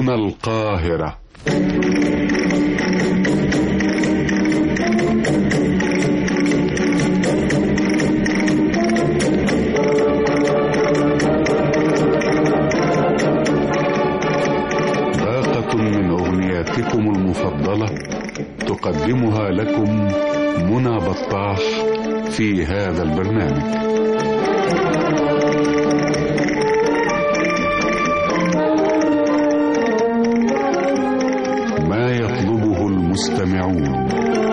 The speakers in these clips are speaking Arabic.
هنا القاهرة. باقة من أغنياتكم المفضلة تقدمها لكم منى بطاح في هذا البرنامج. ما يطلبه المستمعون.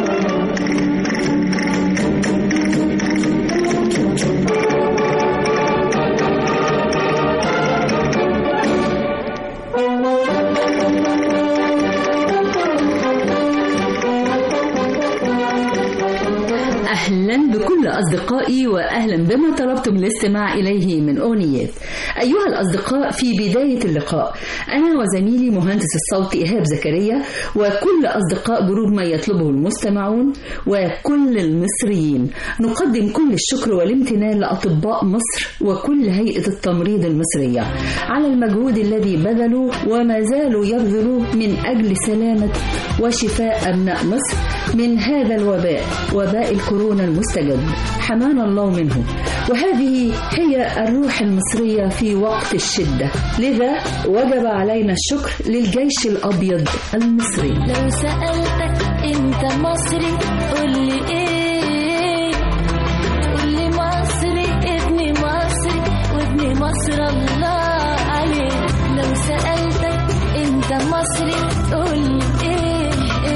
أهلا بكل أصدقائي وأهلا بما طلبتم الاستماع إليه من أغنيات. أيها الأصدقاء، في بداية اللقاء أنا وزميلي مهندس الصوت إيهاب زكريا وكل أصدقاء جروب ما يطلبه المستمعون وكل المصريين نقدم كل الشكر والامتنان لأطباء مصر وكل هيئة التمريض المصرية على المجهود الذي بذلوا وما زالوا يبذلوا من أجل سلامة وشفاء أبناء مصر من هذا الوباء، وباء الكورونا المستجد، حمانا الله منه. وهذه هي الروح المصرية في وقت الشدة، لذا وجب علينا الشكر للجيش الأبيض المصري. لو سألتك أنت مصري قولي إيه؟ قولي مصري، ابن مصري وابن مصر الله عليه. لو سألتك أنت مصري قولي إيه؟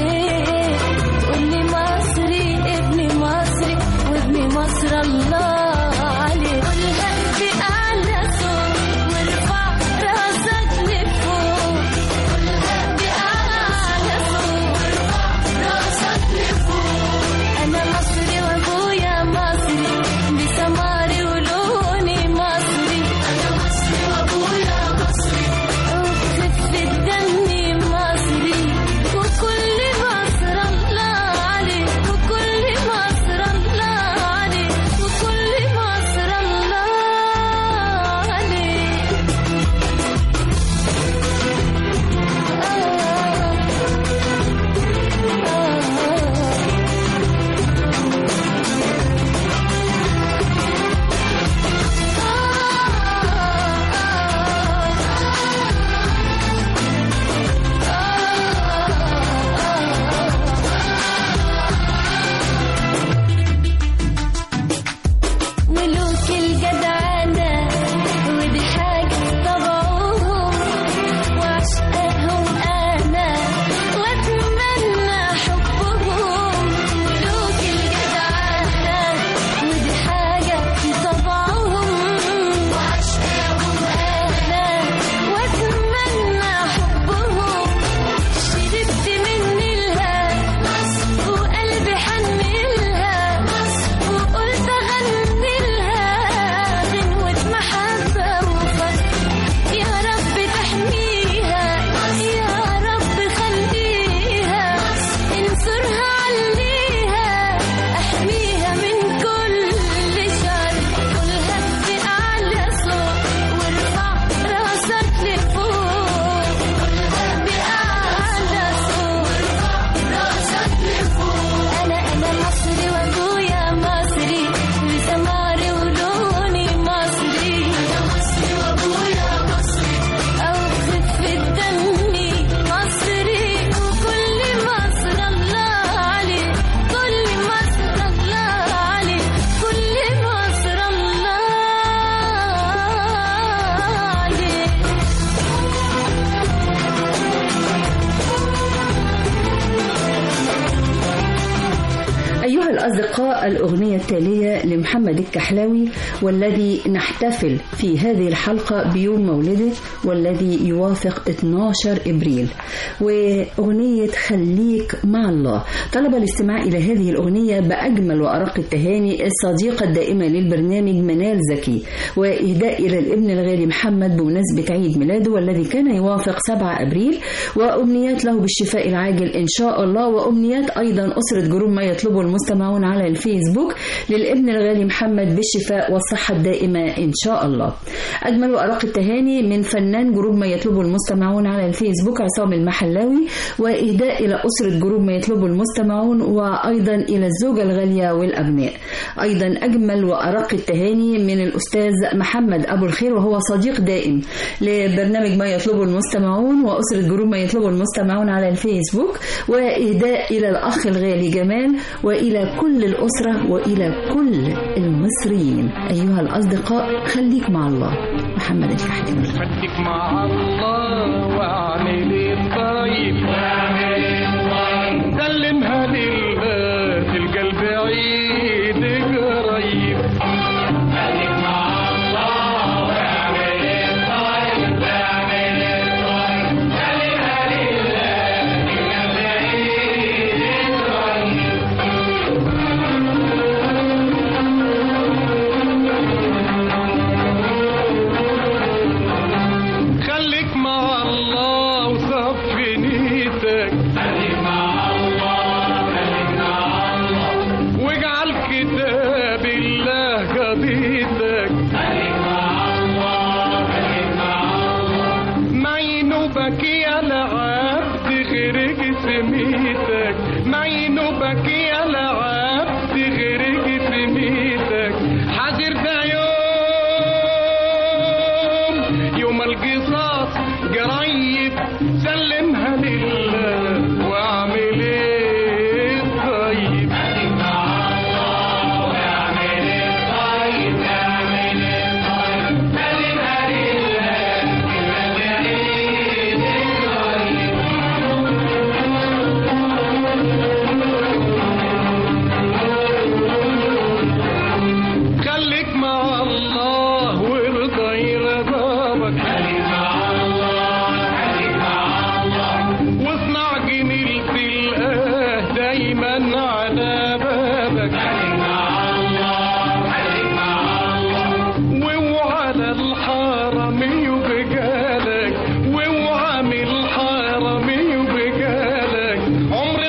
قولي مصري، ابن مصري وابن مصر الله. أصدقاء، الأغنية التالية لمحمد الكحلاوي والذي نحتفل في هذه الحلقة بيوم مولده والذي يوافق 12 إبريل، وأغنية خليك مع الله. طلب الاستماع إلى هذه الأغنية بأجمل وأرق التهاني الصديقة الدائمة للبرنامج منال زكي، وإهداء إلى الابن الغالي محمد بمناسبة عيد ميلاده والذي كان يوافق 7 أبريل، وأمنيات له بالشفاء العاجل إن شاء الله، وأمنيات أيضا أسرة جروب ما يطلبه المستمعون المستمعون على الفيسبوك للابن الغالي محمد بالشفاء والصحة الدائمة إن شاء الله. أجمل وأرق التهاني من فنان جروب ما يطلبه المستمعون على الفيسبوك عصام المحلاوي، وإهداء إلى أسرة جروب ما يطلبه المستمعون، وأيضا إلى الزوجة الغالية والأبناء. أيضا أجمل وأرق التهاني من الأستاذ محمد أبو الخير، وهو صديق دائم لبرنامج ما يطلبه المستمعون وأسرة جروب ما يطلبه المستمعون على الفيسبوك، وإهداء إلى الأخ الغالي جمال، وإلى كل الأسرة وإلى كل المصريين. أيها الأصدقاء خليك مع الله. محمد الكحلي. خليك مع الله واعمل الطيب، سلمها لله تلقى البعيد قريب. خليك مع الله واعمل الطيب، سلمها لله تلقى البعيد قريب. خليك مع الله وصفي نيتك، خليك مع الله، خليك مع الله، واجعل كتاب الله قضيتك، خليك مع الله، خليك مع الله، ما ينوبك يا العبد غير جسميتك، ما ينوبك يا العبد غير جسميتك. حاضر ده يوم القصاص قريب، سلمها لله واعمل الطيب. خليك مع الله واعمل الطيب، اعمل الطيب، سلمها لله تلقى البعيد قريب. خليك مع الله وارضى يرضاك، خليك مع الله، خليك مع الله، واصنع جميلة الآه دايما على بابك، خليك مع الله، خليك مع الله، واوعى للحرامي وبجالك، واوعى من الحرامي وبجالك. عمر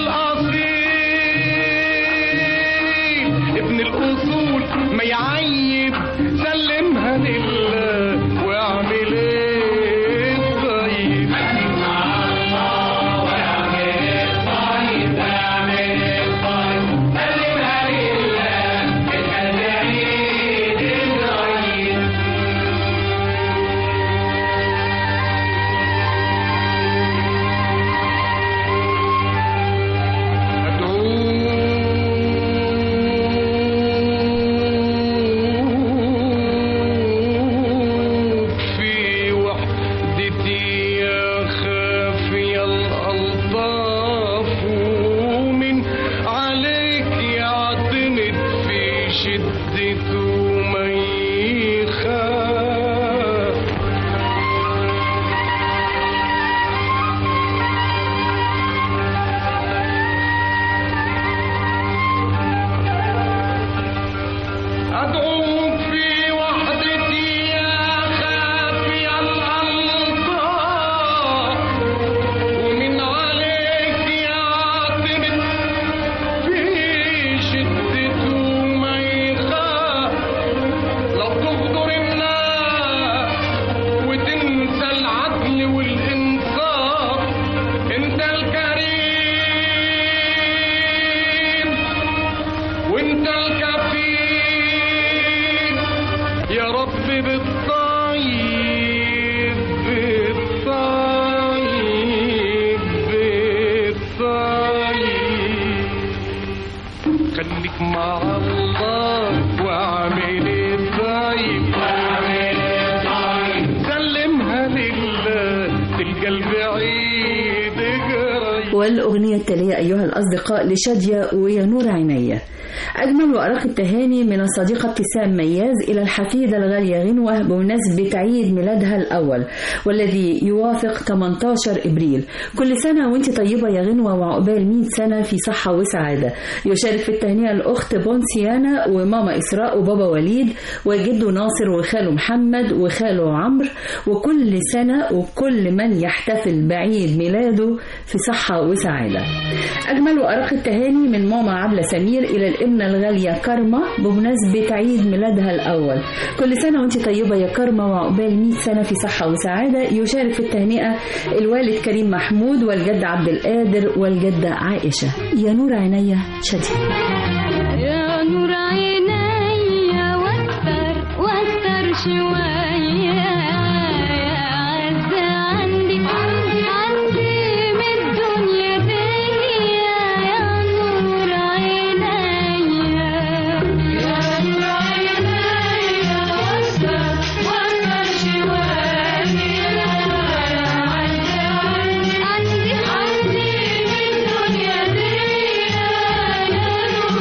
الأصيل ابن الأصول ما يعيب، سلمها لله واعمل الطيب. خليك مع الله واعمل الطيب، اعمل الطيب، سلمها لله تلقى البعيد قريب. أدعوك في وحدتي يا خافي الألطاف، ومن عليك يعتمد في شدته ما يخاف. أدعوك في وحدتي يا خافي الألطاف، ومن عليك يعتمد في شدته ما يخاف. لو تغدر الناس وتنسى العدل والإنصاف، انت الكريم وانت الكفيل يا رب بالطيب، بالطيب، بالطيب. خليك مع الله واعمل الطيب، واعمل الطيب، سلمها لله تلقى البعيد قريب. والأغنية التالية أيها الأصدقاء لشادية ويا نور عينيا. أجمل وأرق التهاني من الصديقة ابتسام مياز إلى الحفيدة الغالية غنوة بمناسبة عيد ميلادها الأول والذي يوافق 18 إبريل. كل سنة وانت طيبة يا غنوة وعقبال 100 سنة في صحة وسعادة. يشارك في التهنئة الأخت بونسيانا وماما إسراء وبابا وليد وجده ناصر وخاله محمد وخاله عمرو، وكل سنة وكل من يحتفل بعيد ميلاده في صحة وسعادة. أجمل وأرق التهاني من ماما عبلة سمير إلى الابنة الغالية كارما بمناسبة عيد ميلادها الأول. كل سنة وانت طيبة يا كارما، وعقبال 100 سنة في صحة وسعادة. يشارك في التهنئة الوالد كريم محمود والجد عبد القادر والجدة عائشة. يا نور عينيا شدي. يا نور عينيا واكتر شوية عز عندي من الدنيا دي. يا نور عينيا واكتر شوية عندي من الدنيا دي. يا نور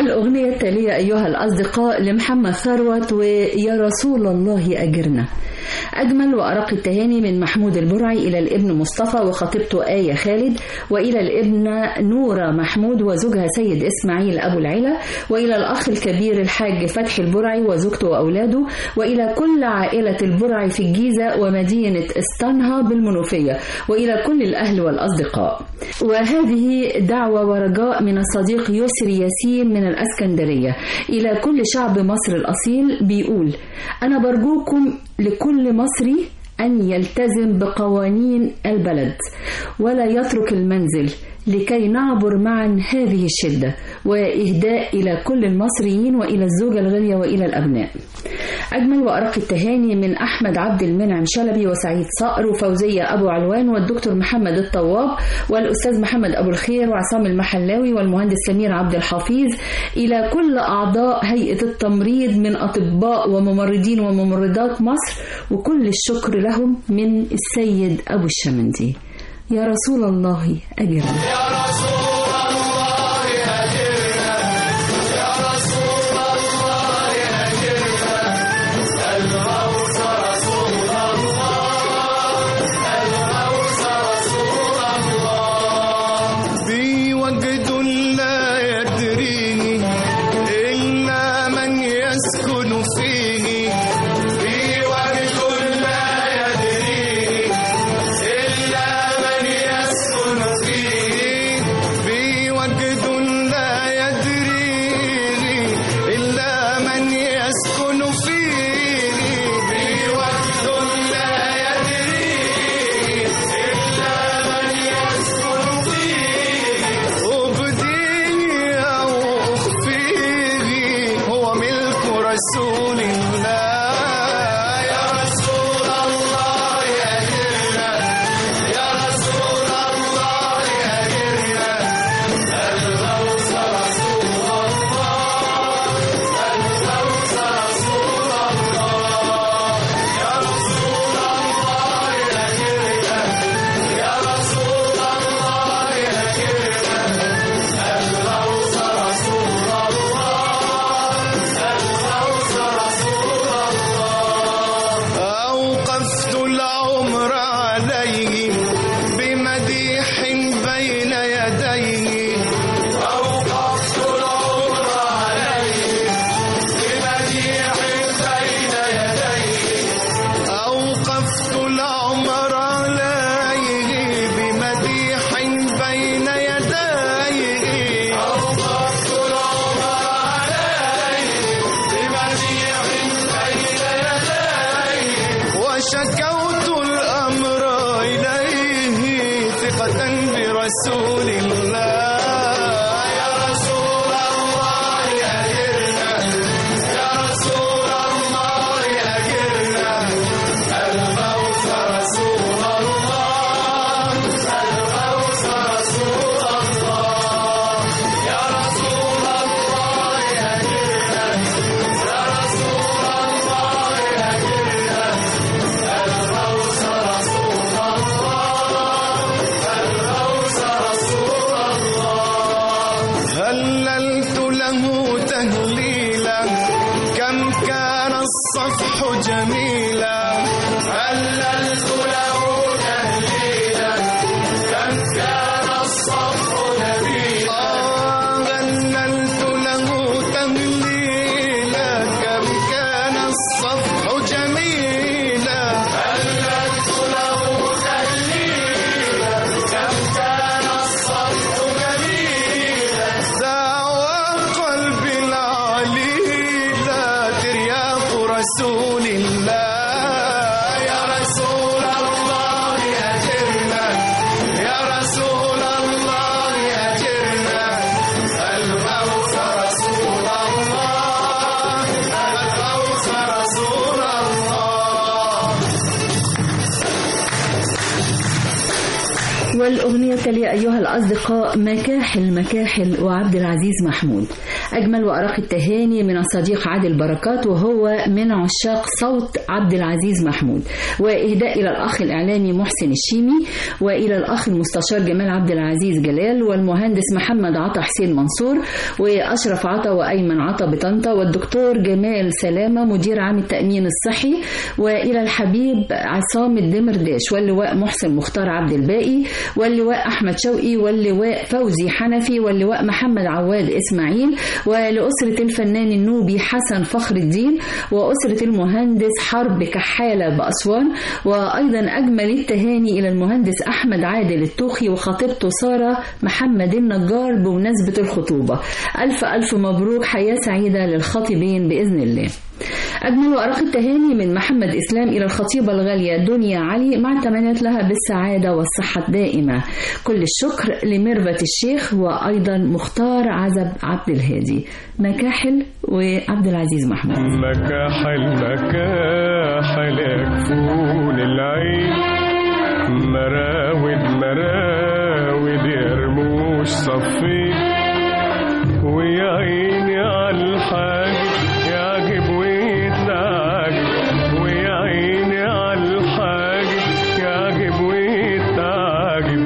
والأغنية التالية أيها الأصدقاء لمحمد ثروت ويا رسول الله أجرنا. أجمل وأرق التهاني من محمود البرعي إلى الابن مصطفى وخطيبته آية خالد، وإلى الابنة نورة محمود وزوجها سيد إسماعيل أبو العلا، وإلى الأخ الكبير الحاج فتحي البرعي وزوجته وأولاده، وإلى كل عائلة البرعي في الجيزة ومدينة اسطنها بالمنوفية، وإلى كل الأهل والأصدقاء. وهذه دعوة ورجاء من الصديق يسري ياسين من الأسكندرية إلى كل شعب مصر الأصيل، بيقول: أنا برجوكم لكل مصري أن يلتزم بقوانين البلد ولا يترك المنزل لكي نعبر معا هذه الشدة، وإهداء إلى كل المصريين وإلى الزوجة الغالية وإلى الأبناء. أجمل وأرق التهاني من أحمد عبد المنعم شلبي وسعيد صقر وفوزية أبو علوان والدكتور محمد الطواب والأستاذ محمد أبو الخير وعصام المحلاوي والمهندس سمير عبد الحفيظ، إلى كل أعضاء هيئة التمريض من أطباء وممرضين وممرضات مصر، وكل الشكر لهم من السيد أبو الشمندي. يا رسول الله أجرنا. يا رسول الله أجرنا، يا رسول الله أجرنا، الغوث رسول الله، الغوث رسول الله. بي وجد لا يدريه إلا من يسكن فيه، بي وجد لا يدريه إلا من يسكن فيه، بي وجد لا يدريه إلا من يسكن فيه، بي وجد لا يدريه إلا من يسكن فيه، أبديه أو أخفيه هو ملك رسول الله. يا رسول الله أجرنا، يا رسول الله أجرنا، الغوث رسول الله، الغوث رسول الله. يا رسول الله أجرنا، يا رسول الله أجرنا، الغوث رسول الله، الغوث رسول الله. أوقفت العمر عليه بمديح بين يديه، أوقفت العمر عليه بمديح بين يديه، أوقفت العمر عليه بمديح بين يديه، أوقفت العمر عليه بمديح بين يديه، وشكوت الأمر إليه ثقة برسول الله. يا رسول الله أجرنا، يا رسول الله أجرنا، الغوث رسول الله، الغوث رسول الله. يا رسول الله أجرنا، يا رسول الله أجرنا، الغوث رسول الله، الغوث رسول الله. هللت له تهليلا كم كان الصفح جميلا، هللت له تهليلا كم كان الصفح جميلا، هللت له تهليلا كم كان الصفح جميلا، هللت له تهليلا كم كان الصفح جميلا، دعوى قلبي العليلة ترياق رسول الله. والأغنية التالية أيها الأصدقاء مكاحل مكاحل وعبد العزيز محمود. أجمل وأرق التهاني من الصديق عادل بركات وهو من عشاق صوت عبد العزيز محمود، وإهداء إلى الأخ الإعلامي محسن الشيمي، وإلى الأخ المستشار جمال عبد العزيز جلال، والمهندس محمد عطا حسين منصور، وأشرف عطا وأيمن عطا بطنطا، والدكتور جمال سلامة مدير عام التأمين الصحي، وإلى الحبيب عصام الدمرداش، واللواء محسن مختار عبد الباقي، واللواء أحمد شوقي، واللواء فوزي حنفي، واللواء محمد عواد إسماعيل، ولأسرة الفنان النوبي حسن فخر الدين، وأسرة المهندس حرب كحالة بأسوان. وأيضا أجمل التهاني إلى المهندس أحمد عادل التوخي وخطيبته سارة محمد النجار بمناسبة الخطوبة. ألف ألف مبروك، حياة سعيدة للخطيبين بإذن الله. أجمل وأرق التهاني من محمد إسلام إلى الخطيبة الغالية دنيا علي مع التمنيات لها بالسعادة والصحة الدائمة. كل الشكر لميرفت الشيخ وأيضا مختار عزب عبد الهادي. مكاحل وعبد العزيز محمود. مكاحل مكاحل يكفون العين، مراود مراود يرموش صفين، ويا عيني على الحاج يعجب ويتعجب، ويا عيني على الحاج يعجب ويتعجب.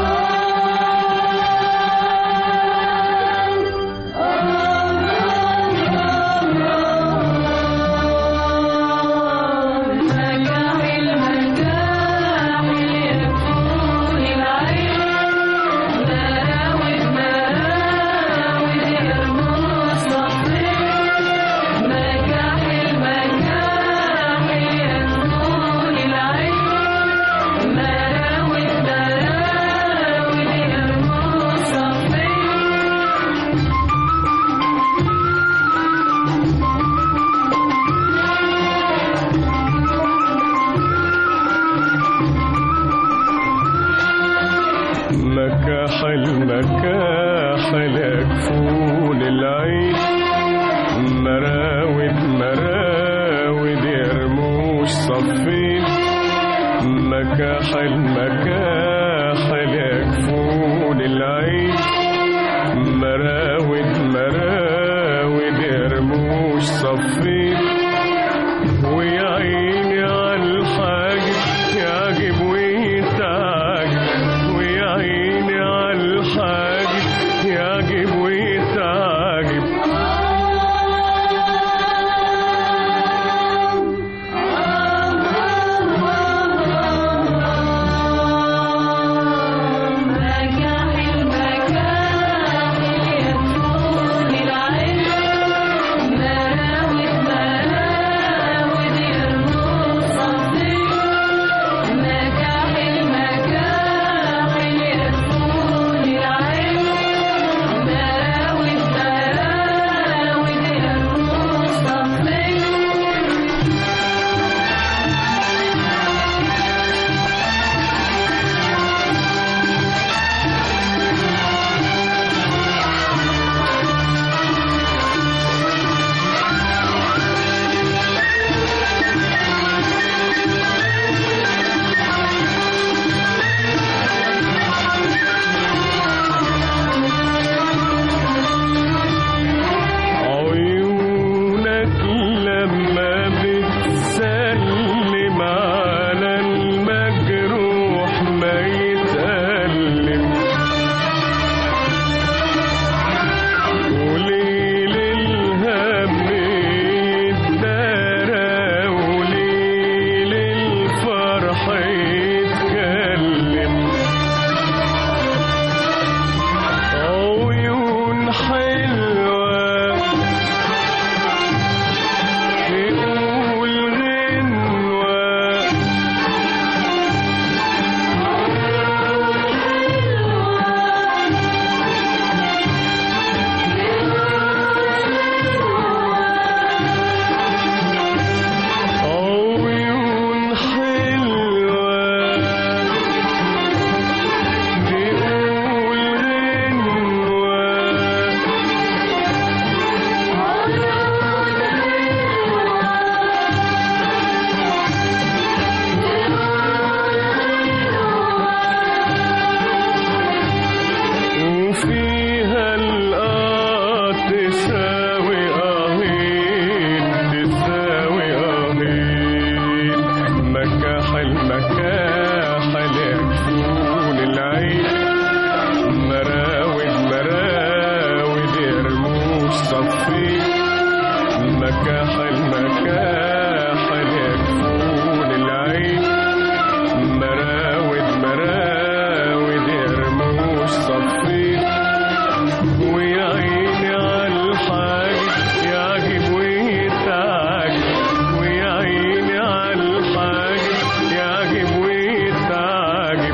مكاحل مكاحل يكفون العين، مراود مراود يرموش صفين، مكاحل مكاحل يكفون العين، مراود مراود يرموش صفين، ويا عيني على الحاجب يعجب ويتعجب، ويا عيني على الحاجب يعجب ويتعجب. مكاحل مكاحل مكاحل مكاحل يكفون العين مراود مراود يرموش صفين ويا عيني عالحاج يعجب ويتعجب ويا عيني عالحاج يعجب ويتعجب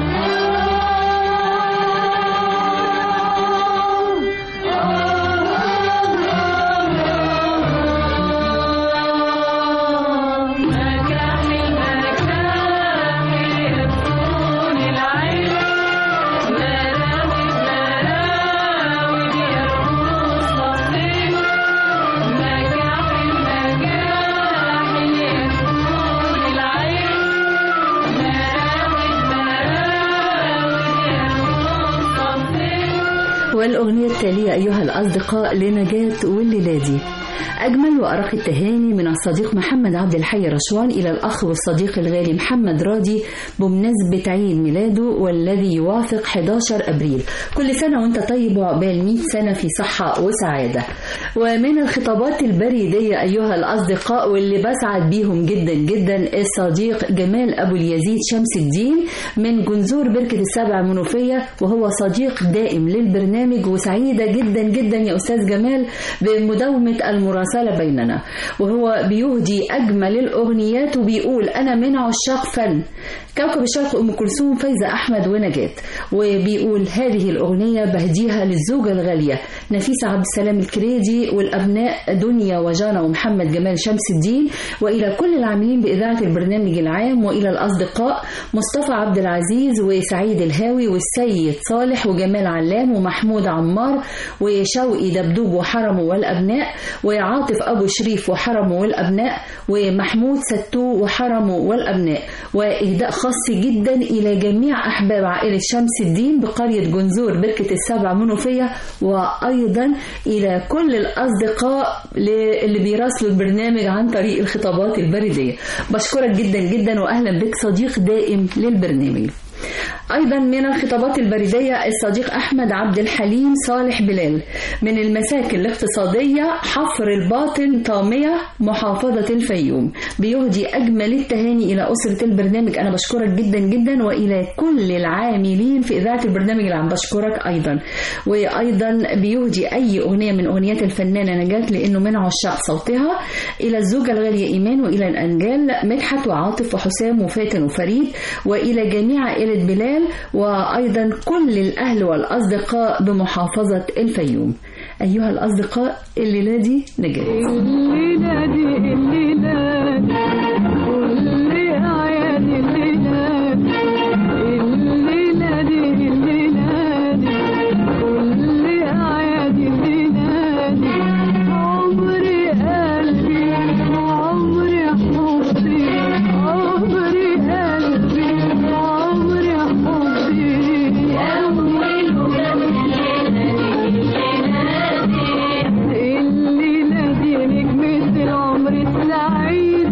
والأغنية التالية أيها الأصدقاء لنجاة والليلادي. أجمل وأرق التهاني من الصديق محمد عبد الحي رشوان إلى الأخ والصديق الغالي محمد راضي بمناسبة عيد ميلاده والذي يوافق 11 أبريل. كل سنة وأنت طيب وعقبال 100 سنة في صحة وسعادة. ومن الخطابات البريدية أيها الأصدقاء واللي بسعد بيهم جدا جدا الصديق جمال أبو اليزيد شمس الدين من جنزور بركة السبع منوفية، وهو صديق دائم للبرنامج، وسعيدة جدا جدا يا أستاذ جمال بمداومة المراسلة بيننا. وهو بيهدي أجمل الأغنيات وبيقول أنا من عشاق فن كوكب الشرق أم كلثوم فايزة أحمد ونجاة، وبيقول هذه الأغنية بهديها للزوجة الغالية نفيسة عبد السلام الكريدي والأبناء دنيا وجانا ومحمد جمال شمس الدين، وإلى كل العاملين بإذاعة البرنامج العام، وإلى الأصدقاء مصطفى عبد العزيز وسعيد الهاوي والسيد صالح وجمال علام ومحمود عمار وشوقي دبدوب وحرمه والأبناء وعاطف أبو شريف وحرمه والأبناء ومحمود ستو وحرمه والأبناء، وإهداء خاص جدا إلى جميع أحباب عائلة شمس الدين بقرية جنزور بركة السبع منوفية، وأيضا إلى كل الأصدقاء اللي بيراسلوا البرنامج عن طريق الخطابات البريدية. بشكرك جدا جدا وأهلا بك صديق دائم للبرنامج. أيضا من الخطابات البريدية الصديق أحمد عبد الحليم صالح بلال من المساكن الاقتصادية حفر الباطن طامية محافظة الفيوم، بيهدي أجمل التهاني إلى أسرة البرنامج. أنا بشكرك جدا جدا وإلى كل العاملين في إذاعة البرنامج العام بشكرك أيضا. وأيضا بيهدي أي أغنية من أغنيات الفنانة نجاة لأنه من عشاق صوتها إلى الزوجة الغالية إيمان وإلى الأنجال مدحت وعاطف وحسام وفاتن وفريد وإلى جميع عائلة بلال وأيضا كل الأهل والأصدقاء بمحافظة الفيوم. أيها الأصدقاء الليلة دي نجاة. الليلة دي الليلة دي كل أعياد الليلة دي الليلة دي الليلة دي كل أعياد الليلة دي عمري قلبي وعمري حبي عمري قلبي وعمري حبي أول الليلة دي نجمة العمر السعيد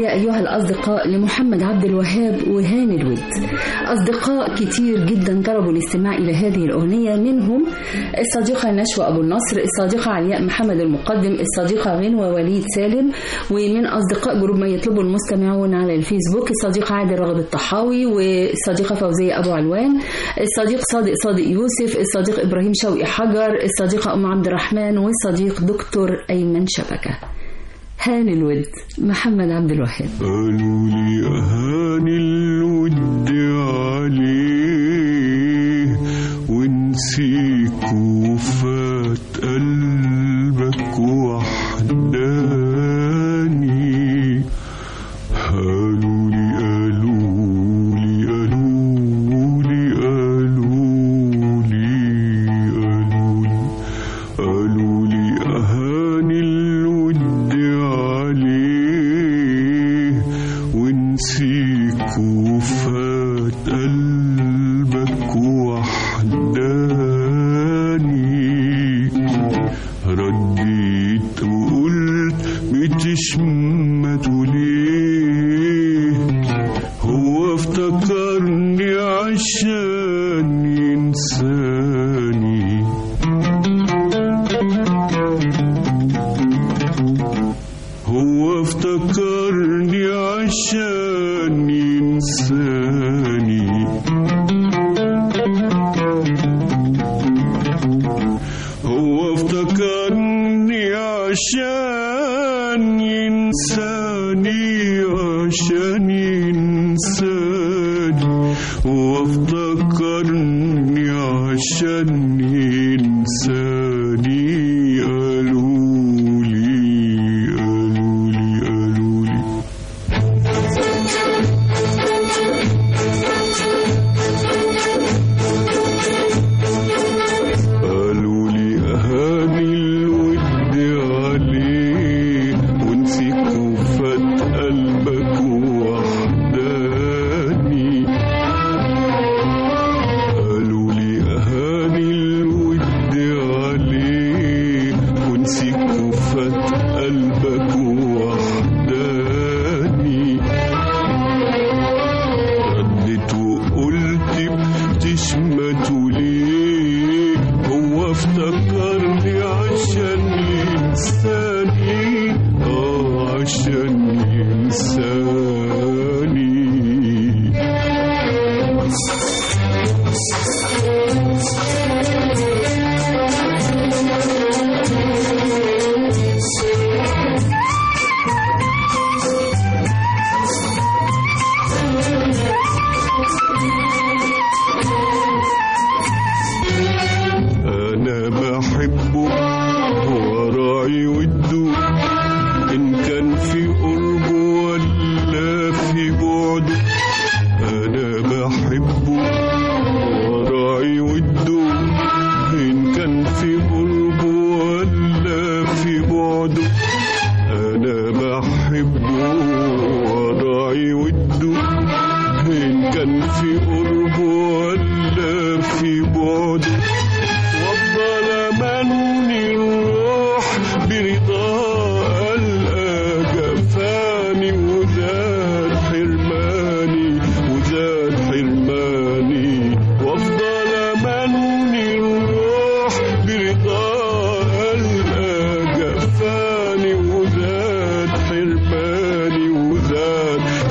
التحية أيها الأصدقاء لمحمد عبد الوهاب وهاني الود. أصدقاء كتير جدا طلبوا الاستماع إلى هذه الأغنية، منهم الصديقة نشوى أبو النصر، الصديقة علياء محمد المقدم، الصديقة غنوة وليد سالم، ومن أصدقاء جروب ما يطلبه المستمعون على الفيسبوك الصديقة عادل رغب الطحاوي، والصديقة فوزية أبو علوان، الصديق صادق يوسف، الصديق إبراهيم شوقي حجر، الصديقة أم عبد الرحمن، والصديق دكتور أيمن شبكة. هاني الود محمد عبد الوهاب. قالوا لي هاني الود عليه ونسيك وفات قلبك وحداني. قالوا لي هاني الود عليه ونسيك وفات قلبك وحداني. رديت وقلت بتشمته ليه، هو افتكرني عشان ينساني. هو افتكرني عشان ينساني. هو افتكرني عشان ينساني، عشان ينساني. هو افتكرني عشان ينساني.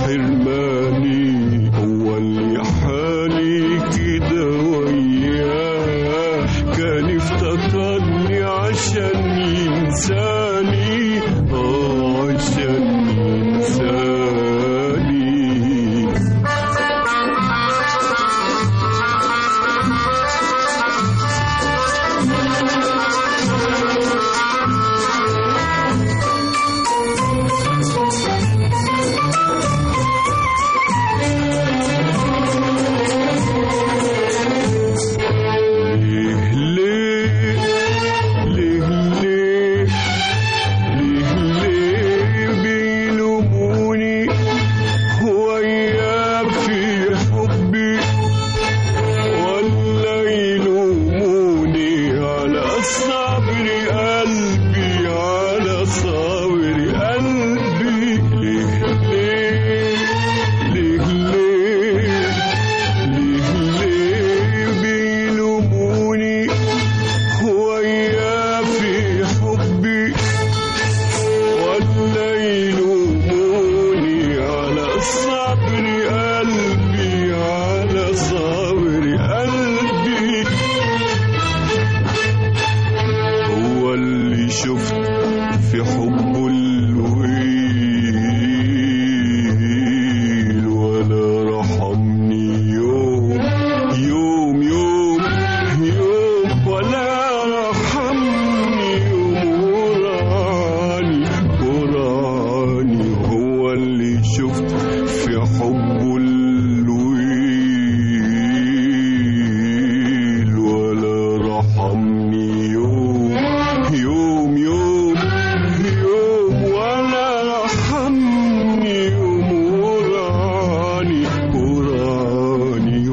حرماني هو اللي حالي كده وياه.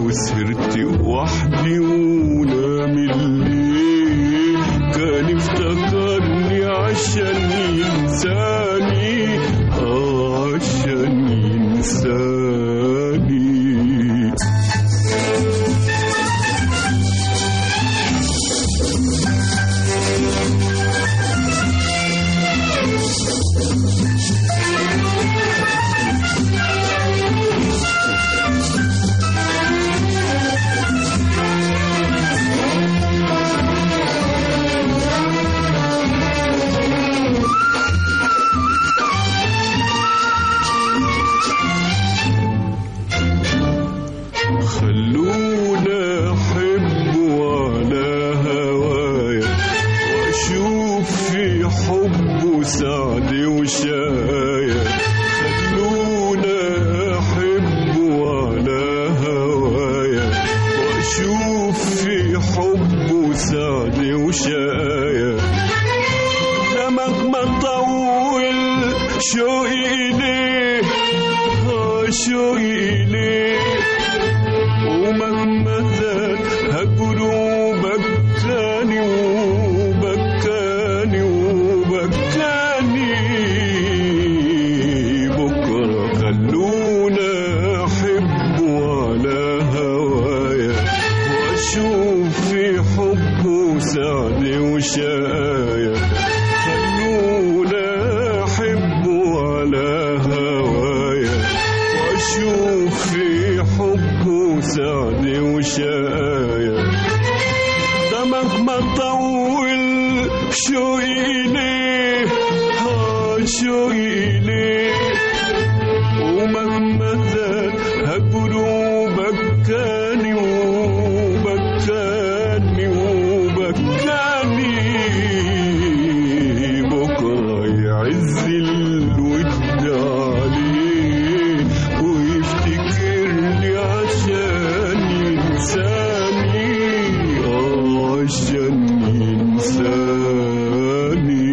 وسهرت وحدي ونام الليل كان افتكرني عشان ينساني عشان ينساني خلونا أحب على هوايا وأشوف في حبه سعد وشايا خلونا أحب على هوايا وأشوف في حبه سعد وشايا مهما طول شوقي إليه شوقي إليه ومهما زاد هجره بكاني وبكاني وبكاني بكرة خلونا أحب على هوايا وأشوف في حبه سعد وشايا خلونا أحب على هوايا وأشوف في حبه سعد وشايا ده مهما طول شوقي إليه شوقي إليه ومهما زاد هجره بكاني وبكاني وبكاني بكرة يعز الود عليه ويفتكرني عشان ينساني عشان ينساني.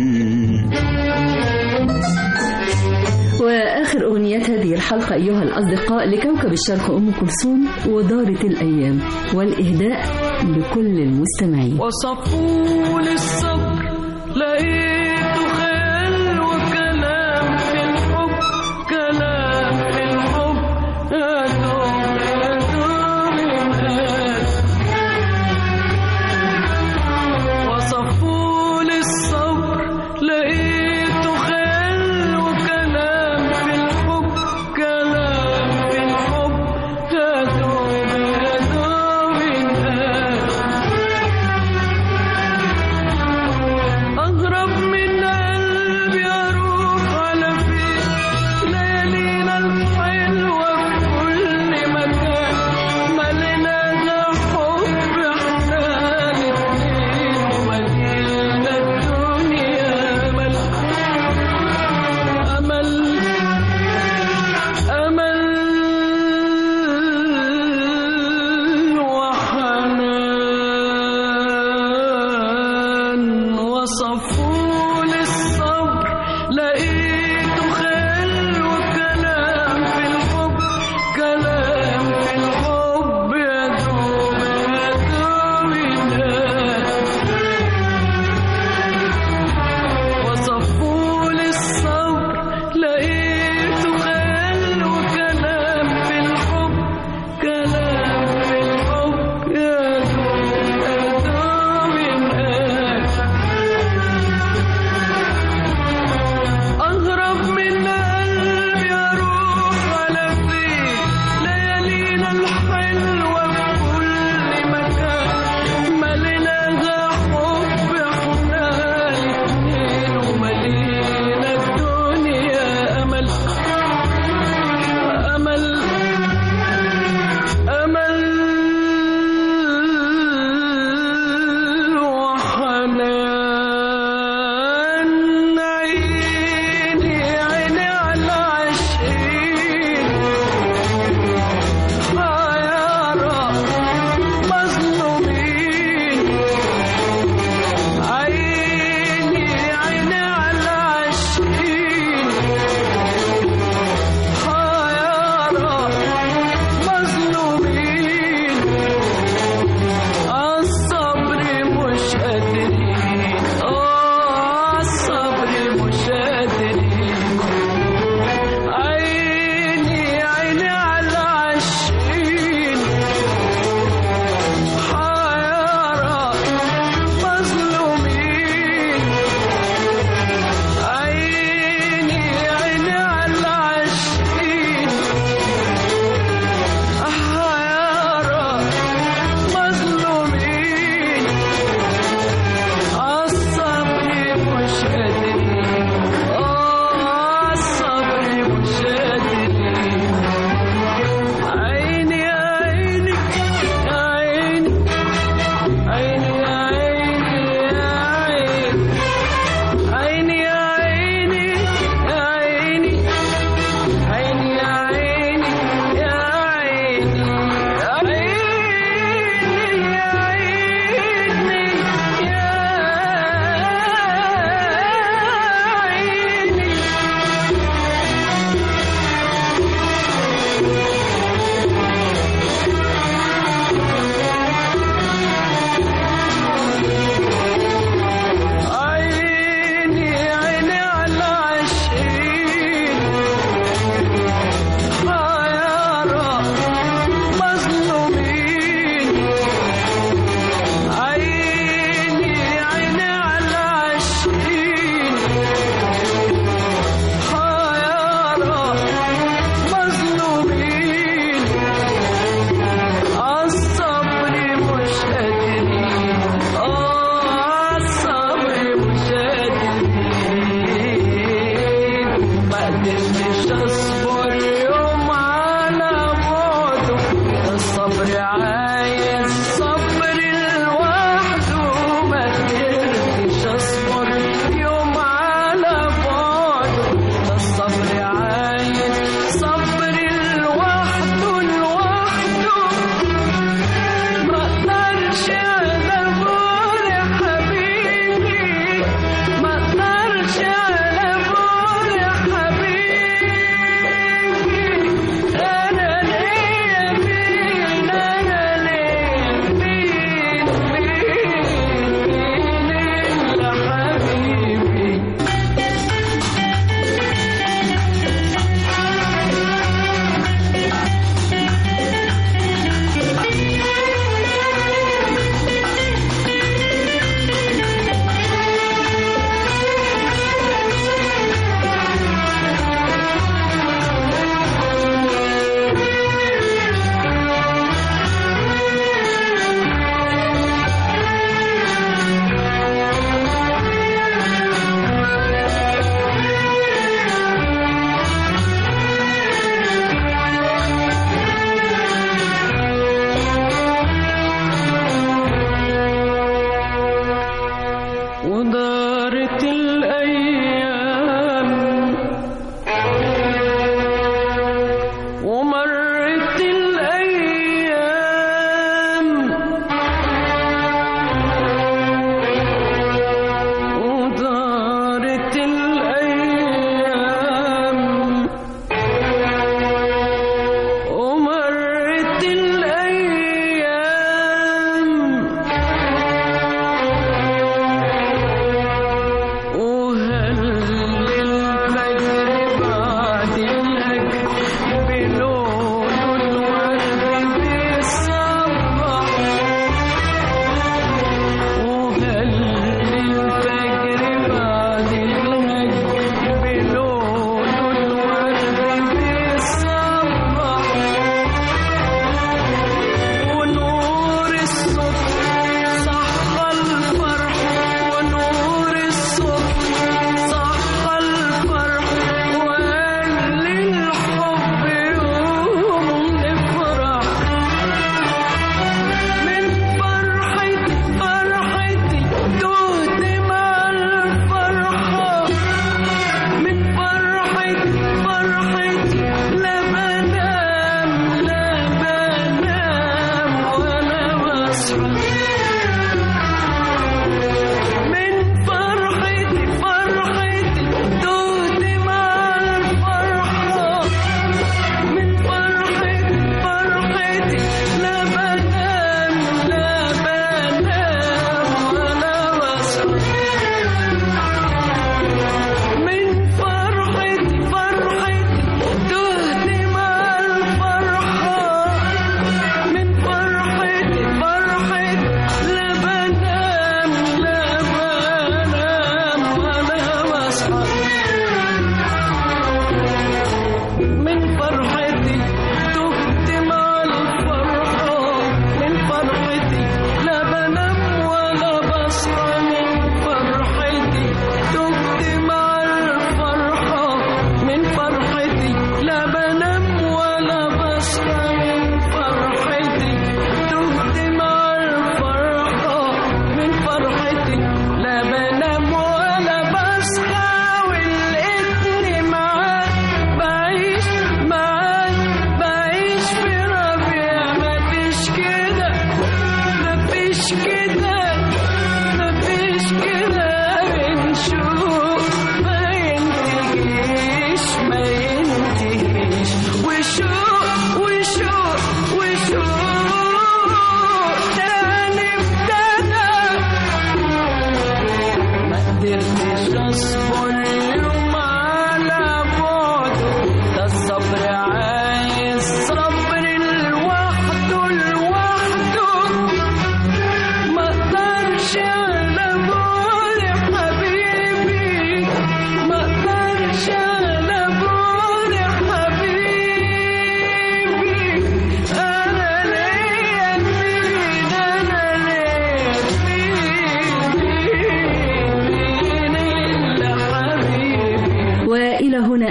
وآخر أغنيات هذه الحلقة أيها الأصدقاء لكوكب الشرق أم كلثوم ودارت الأيام، والإهداء لكل المستمعين. وصفوا للصبر لقيته خيال وكلام في الحب، كلام في الحب يا دوب يا دوب الناس. وصفوا للصبر لقيته خيال وكلام في الحب، كلام في الحب يا دوب يا دوب الناس. أغرب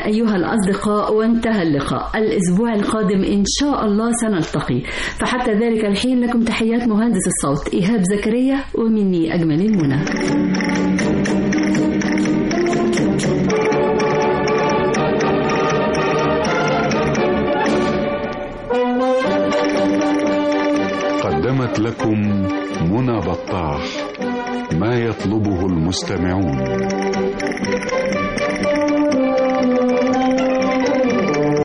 أيها الأصدقاء، وانتهى اللقاء. الأسبوع القادم إن شاء الله سنلتقي، فحتى ذلك الحين لكم تحيات مهندس الصوت إيهاب زكريا، ومني أجمل المنى. قدمت لكم منى بطاح ما يطلبه المستمعون.